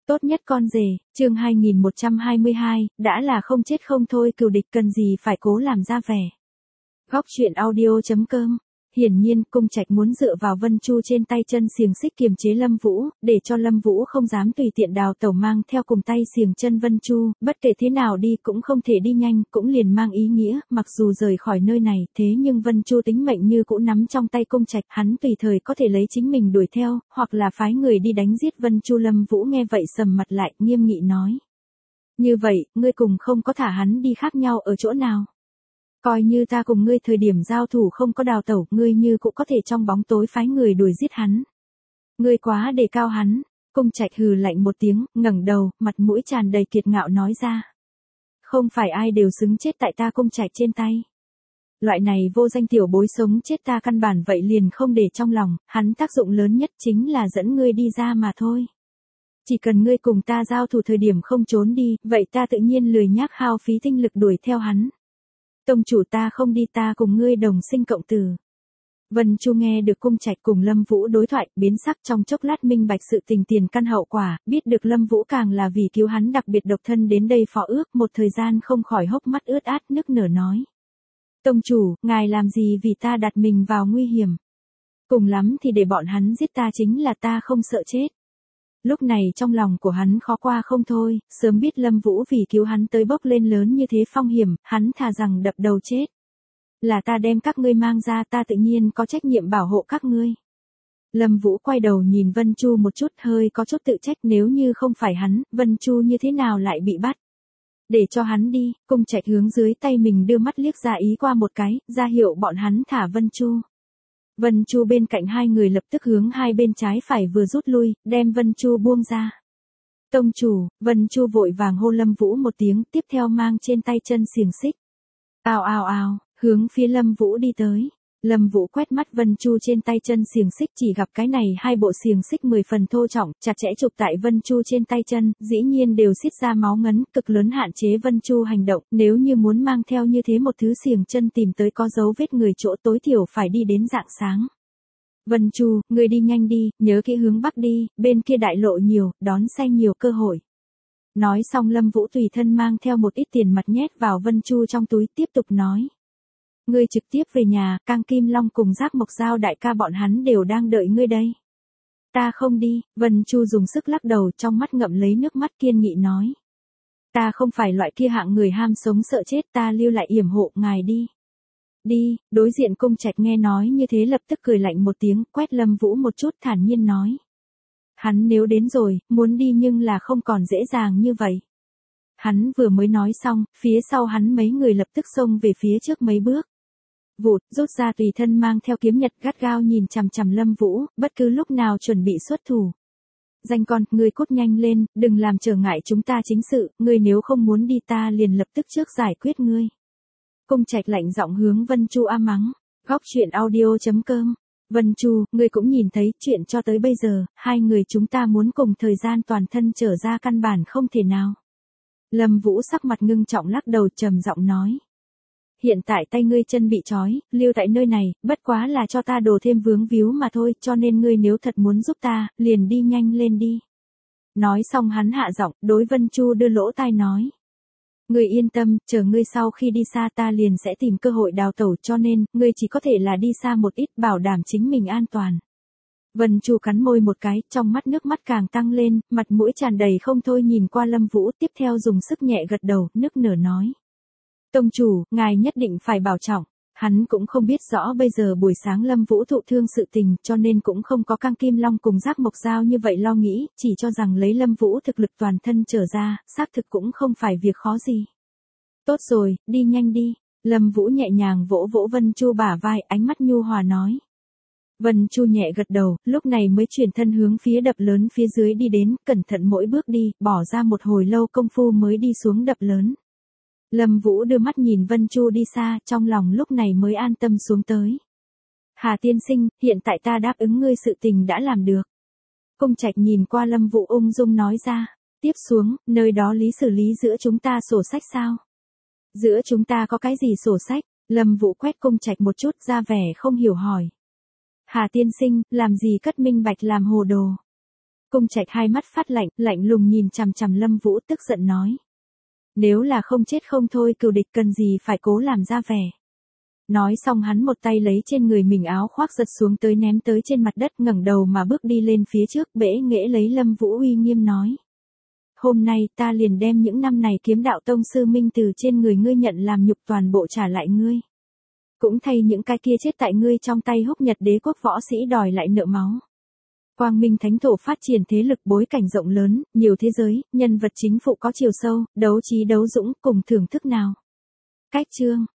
Tốt nhất con rể, chương 2122, đã là không chết không thôi cừu địch cần gì phải cố làm ra vẻ. Góc truyện audio.com. Hiển nhiên, Cung Trạch muốn dựa vào Vân Chu trên tay chân xiềng xích kiềm chế Lâm Vũ, để cho Lâm Vũ không dám tùy tiện đào tẩu mang theo cùng tay xiềng chân Vân Chu, bất kể thế nào đi cũng không thể đi nhanh, cũng liền mang ý nghĩa, mặc dù rời khỏi nơi này, thế nhưng Vân Chu tính mệnh như cũ nắm trong tay Cung Trạch, hắn tùy thời có thể lấy chính mình đuổi theo, hoặc là phái người đi đánh giết Vân Chu. Lâm Vũ nghe vậy sầm mặt lại, nghiêm nghị nói: "Như vậy, ngươi cùng không có thả hắn đi khác nhau ở chỗ nào? Coi như ta cùng ngươi thời điểm giao thủ không có đào tẩu, ngươi như cũng có thể trong bóng tối phái người đuổi giết hắn. Ngươi quá đề cao hắn." Cung Trạch hừ lạnh một tiếng, ngẩng đầu, mặt mũi tràn đầy kiệt ngạo nói ra: "Không phải ai đều xứng chết tại ta Cung Trạch trên tay. Loại này vô danh tiểu bối sống chết ta căn bản vậy liền không để trong lòng, hắn tác dụng lớn nhất chính là dẫn ngươi đi ra mà thôi. Chỉ cần ngươi cùng ta giao thủ thời điểm không trốn đi, vậy ta tự nhiên lười nhác hao phí tinh lực đuổi theo hắn. Tông chủ, ta không đi, ta cùng ngươi đồng sinh cộng tử." Vân Chu nghe được Cung Trạch cùng Lâm Vũ đối thoại, biến sắc, trong chốc lát minh bạch sự tình tiền căn hậu quả, biết được Lâm Vũ càng là vì cứu hắn đặc biệt độc thân đến đây phó ước, một thời gian không khỏi hốc mắt ướt át nức nở nói: "Tông chủ, ngài làm gì vì ta đặt mình vào nguy hiểm? Cùng lắm thì để bọn hắn giết ta, chính là ta không sợ chết." Lúc này trong lòng của hắn khó qua không thôi, sớm biết Lâm Vũ vì cứu hắn tới bốc lên lớn như thế phong hiểm, hắn thà rằng đập đầu chết. "Là ta đem các ngươi mang ra, ta tự nhiên có trách nhiệm bảo hộ các ngươi." Lâm Vũ quay đầu nhìn Vân Chu một chút, hơi có chút tự trách, nếu như không phải hắn, Vân Chu như thế nào lại bị bắt. "Để cho hắn đi." Cung Trạch hướng dưới tay mình đưa mắt liếc ra ý qua một cái, ra hiệu bọn hắn thả Vân Chu. Vân Chu bên cạnh hai người lập tức hướng hai bên trái phải vừa rút lui, đem Vân Chu buông ra. "Tông chủ." Vân Chu vội vàng hô Lâm Vũ một tiếng, tiếp theo mang trên tay chân xiềng xích. Ào ào ào, hướng phía Lâm Vũ đi tới. Lâm Vũ quét mắt Vân Chu trên tay chân xiềng xích, chỉ gặp cái này hai bộ xiềng xích 10 phần thô trọng, chặt chẽ chụp tại Vân Chu trên tay chân, dĩ nhiên đều xiết ra máu ngấn, cực lớn hạn chế Vân Chu hành động, nếu như muốn mang theo như thế một thứ xiềng chân tìm tới có dấu vết người chỗ tối thiểu phải đi đến rạng sáng. "Vân Chu, ngươi đi nhanh đi, nhớ kỹ hướng bắc đi, bên kia đại lộ nhiều, đón xe nhiều cơ hội." Nói xong Lâm Vũ tùy thân mang theo một ít tiền mặt nhét vào Vân Chu trong túi, tiếp tục nói: "Ngươi trực tiếp về nhà, Cang Kim Long cùng Giác Mộc Giao đại ca bọn hắn đều đang đợi ngươi đây." "Ta không đi." Vân Chu dùng sức lắc đầu, trong mắt ngậm lấy nước mắt, kiên nghị nói: "Ta không phải loại kia hạng người ham sống sợ chết, ta lưu lại yểm hộ ngài đi." "Đi." Đối diện Cung Trạch nghe nói như thế lập tức cười lạnh một tiếng, quét Lâm Vũ một chút, thản nhiên nói: "Hắn nếu đến rồi, muốn đi nhưng là không còn dễ dàng như vậy." Hắn vừa mới nói xong, phía sau hắn mấy người lập tức xông về phía trước mấy bước. Vụt, rút ra tùy thân mang theo kiếm nhật, gắt gao nhìn chằm chằm Lâm Vũ, bất cứ lúc nào chuẩn bị xuất thủ. "Danh con, ngươi cút nhanh lên, đừng làm trở ngại chúng ta chính sự, ngươi nếu không muốn đi ta liền lập tức trước giải quyết ngươi." Cung Trạch lạnh giọng hướng Vân Chu mắng. Góc truyện audio.com. "Vân Chu, ngươi cũng nhìn thấy, chuyện cho tới bây giờ, hai người chúng ta muốn cùng thời gian toàn thân trở ra căn bản không thể nào." Lâm Vũ sắc mặt ngưng trọng lắc đầu, trầm giọng nói: "Hiện tại tay ngươi chân bị trói, lưu tại nơi này, bất quá là cho ta đổ thêm vướng víu mà thôi, cho nên ngươi nếu thật muốn giúp ta, liền đi nhanh lên đi." Nói xong hắn hạ giọng, đối Vân Chu đưa lỗ tai nói: "Ngươi yên tâm, chờ ngươi sau khi đi xa ta liền sẽ tìm cơ hội đào tẩu, cho nên, ngươi chỉ có thể là đi xa một ít, bảo đảm chính mình an toàn." Vân Chu cắn môi một cái, trong mắt nước mắt càng tăng lên, mặt mũi tràn đầy không thôi nhìn qua Lâm Vũ, tiếp theo dùng sức nhẹ gật đầu, nức nở nói: "Tông chủ, ngài nhất định phải bảo trọng." Hắn cũng không biết rõ bây giờ buổi sáng Lâm Vũ thụ thương sự tình, cho nên cũng không có Cang Kim Long cùng Giác Mộc Giao như vậy lo nghĩ, chỉ cho rằng lấy Lâm Vũ thực lực toàn thân trở ra, xác thực cũng không phải việc khó gì. "Tốt rồi, đi nhanh đi." Lâm Vũ nhẹ nhàng vỗ vỗ Vân Chu bả vai, ánh mắt nhu hòa nói. Vân Chu nhẹ gật đầu, lúc này mới chuyển thân hướng phía đập lớn phía dưới đi đến, cẩn thận mỗi bước đi, bỏ ra một hồi lâu công phu mới đi xuống đập lớn. Lâm Vũ đưa mắt nhìn Vân Chu đi xa, trong lòng lúc này mới an tâm xuống tới. "Hà tiên sinh, hiện tại ta đáp ứng ngươi sự tình đã làm được." Cung Trạch nhìn qua Lâm Vũ ung dung nói ra. "Tiếp xuống, nơi đó xử lý giữa chúng ta sổ sách sao?" "Giữa chúng ta có cái gì sổ sách?" Lâm Vũ quét Cung Trạch một chút, ra vẻ không hiểu hỏi. "Hà tiên sinh, làm gì cất minh bạch làm hồ đồ." Cung Trạch hai mắt phát lạnh, lạnh lùng nhìn chằm chằm Lâm Vũ tức giận nói. Nếu là không chết không thôi cừu địch cần gì phải cố làm ra vẻ. Nói xong hắn một tay lấy trên người mình áo khoác giật xuống tới ném tới trên mặt đất ngẩng đầu mà bước đi lên phía trước bẽ nghễ lấy Lâm Vũ uy nghiêm nói. Hôm nay ta liền đem những năm này kiếm đạo tông sư minh từ trên người ngươi nhận làm nhục toàn bộ trả lại ngươi. Cũng thay những cái kia chết tại ngươi trong tay Húc Nhật đế quốc võ sĩ đòi lại nợ máu. Quang Minh Thánh Thổ phát triển thế lực bối cảnh rộng lớn, nhiều thế giới, nhân vật chính phụ có chiều sâu, đấu trí đấu dũng cùng thưởng thức nào. Cách chương